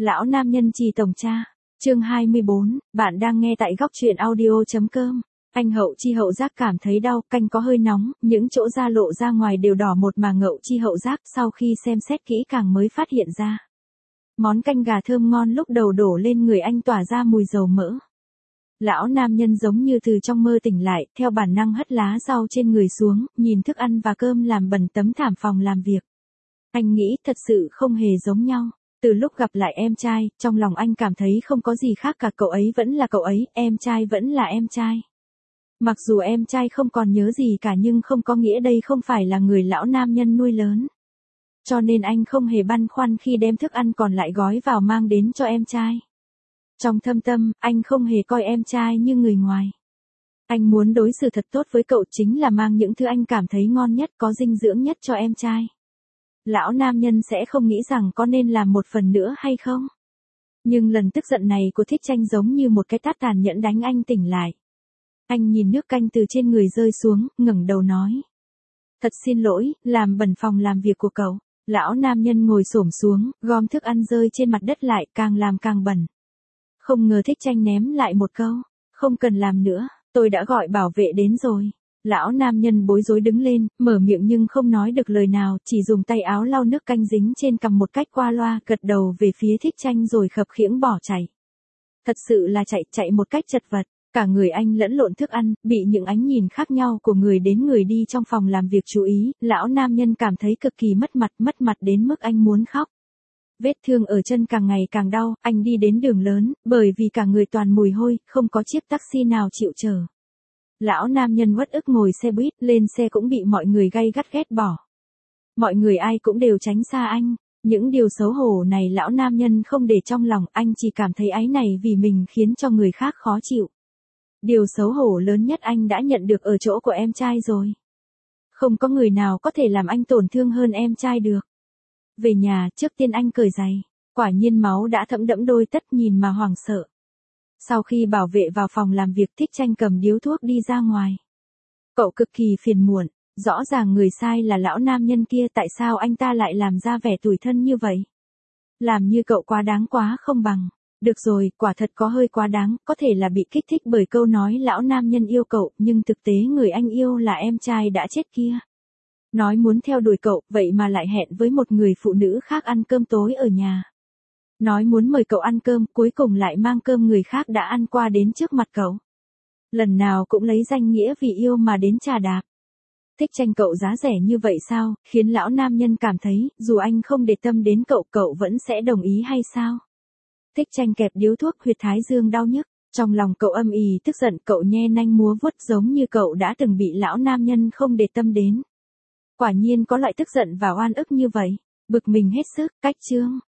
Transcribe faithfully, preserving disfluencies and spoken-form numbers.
Lão nam nhân trì tổng cha, chương hai mươi bốn, bạn đang nghe tại góc truyện audio.com. Anh Hậu Chi hậu giác cảm thấy đau, canh có hơi nóng, những chỗ da lộ ra ngoài đều đỏ một mà Ngậu Chi hậu giác sau khi xem xét kỹ càng mới phát hiện ra. Món canh gà thơm ngon lúc đầu đổ lên người anh tỏa ra mùi dầu mỡ. Lão nam nhân giống như từ trong mơ tỉnh lại, theo bản năng hất lá rau trên người xuống, nhìn thức ăn và cơm làm bẩn tấm thảm phòng làm việc. Anh nghĩ thật sự không hề giống nhau. Từ lúc gặp lại em trai, trong lòng anh cảm thấy không có gì khác cả, cậu ấy vẫn là cậu ấy, em trai vẫn là em trai. Mặc dù em trai không còn nhớ gì cả nhưng không có nghĩa đây không phải là người lão nam nhân nuôi lớn. Cho nên anh không hề băn khoăn khi đem thức ăn còn lại gói vào mang đến cho em trai. Trong thâm tâm, anh không hề coi em trai như người ngoài. Anh muốn đối xử thật tốt với cậu, chính là mang những thứ anh cảm thấy ngon nhất, có dinh dưỡng nhất cho em trai. Lão nam nhân sẽ không nghĩ rằng có nên làm một phần nữa hay không. Nhưng lần tức giận này của Thích Tranh giống như một cái tát tàn nhẫn đánh anh tỉnh lại. Anh nhìn nước canh từ trên người rơi xuống, ngẩng đầu nói. Thật xin lỗi, làm bẩn phòng làm việc của cậu. Lão nam nhân ngồi xổm xuống, gom thức ăn rơi trên mặt đất lại, càng làm càng bẩn. Không ngờ Thích Tranh ném lại một câu. Không cần làm nữa, tôi đã gọi bảo vệ đến rồi. Lão nam nhân bối rối đứng lên, mở miệng nhưng không nói được lời nào, chỉ dùng tay áo lau nước canh dính trên cằm một cách qua loa, gật đầu về phía Thích Tranh rồi khập khiễng bỏ chạy. Thật sự là chạy, chạy một cách chật vật. Cả người anh lẫn lộn thức ăn, bị những ánh nhìn khác nhau của người đến người đi trong phòng làm việc chú ý, lão nam nhân cảm thấy cực kỳ mất mặt, mất mặt đến mức anh muốn khóc. Vết thương ở chân càng ngày càng đau, anh đi đến đường lớn, bởi vì cả người toàn mùi hôi, không có chiếc taxi nào chịu chở. Lão nam nhân uất ức ngồi xe buýt, lên xe cũng bị mọi người gay gắt ghét bỏ. Mọi người ai cũng đều tránh xa anh, những điều xấu hổ này lão nam nhân không để trong lòng, anh chỉ cảm thấy áy này vì mình khiến cho người khác khó chịu. Điều xấu hổ lớn nhất anh đã nhận được ở chỗ của em trai rồi. Không có người nào có thể làm anh tổn thương hơn em trai được. Về nhà, trước tiên anh cởi giày, quả nhiên máu đã thấm đẫm đôi tất, nhìn mà hoảng sợ. Sau khi bảo vệ vào phòng làm việc, Thích Tranh cầm điếu thuốc đi ra ngoài. Cậu cực kỳ phiền muộn, rõ ràng người sai là lão nam nhân kia, tại sao anh ta lại làm ra vẻ tủi thân như vậy? Làm như cậu quá đáng quá không bằng. Được rồi, quả thật có hơi quá đáng, có thể là bị kích thích bởi câu nói lão nam nhân yêu cậu, nhưng thực tế người anh yêu là em trai đã chết kia. Nói muốn theo đuổi cậu, vậy mà lại hẹn với một người phụ nữ khác ăn cơm tối ở nhà. Nói muốn mời cậu ăn cơm, cuối cùng lại mang cơm người khác đã ăn qua đến trước mặt cậu. Lần nào cũng lấy danh nghĩa vì yêu mà đến trà đạp. Thích Tranh cậu giá rẻ như vậy sao, khiến lão nam nhân cảm thấy, dù anh không để tâm đến cậu, cậu vẫn sẽ đồng ý hay sao? Thích Tranh kẹp điếu thuốc, huyệt thái dương đau nhức, trong lòng cậu âm ỉ tức giận, cậu nhe nanh múa vuốt giống như cậu đã từng bị lão nam nhân không để tâm đến. Quả nhiên có loại tức giận và oan ức như vậy, bực mình hết sức, cách chương.